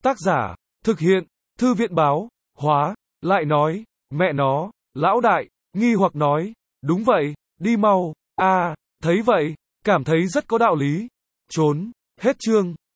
Tác giả, thực hiện, Thư viện báo, hóa, lại nói, mẹ nó, lão đại, nghi hoặc nói, đúng vậy, đi mau, thấy vậy, cảm thấy rất có đạo lý. Trốn, hết chương.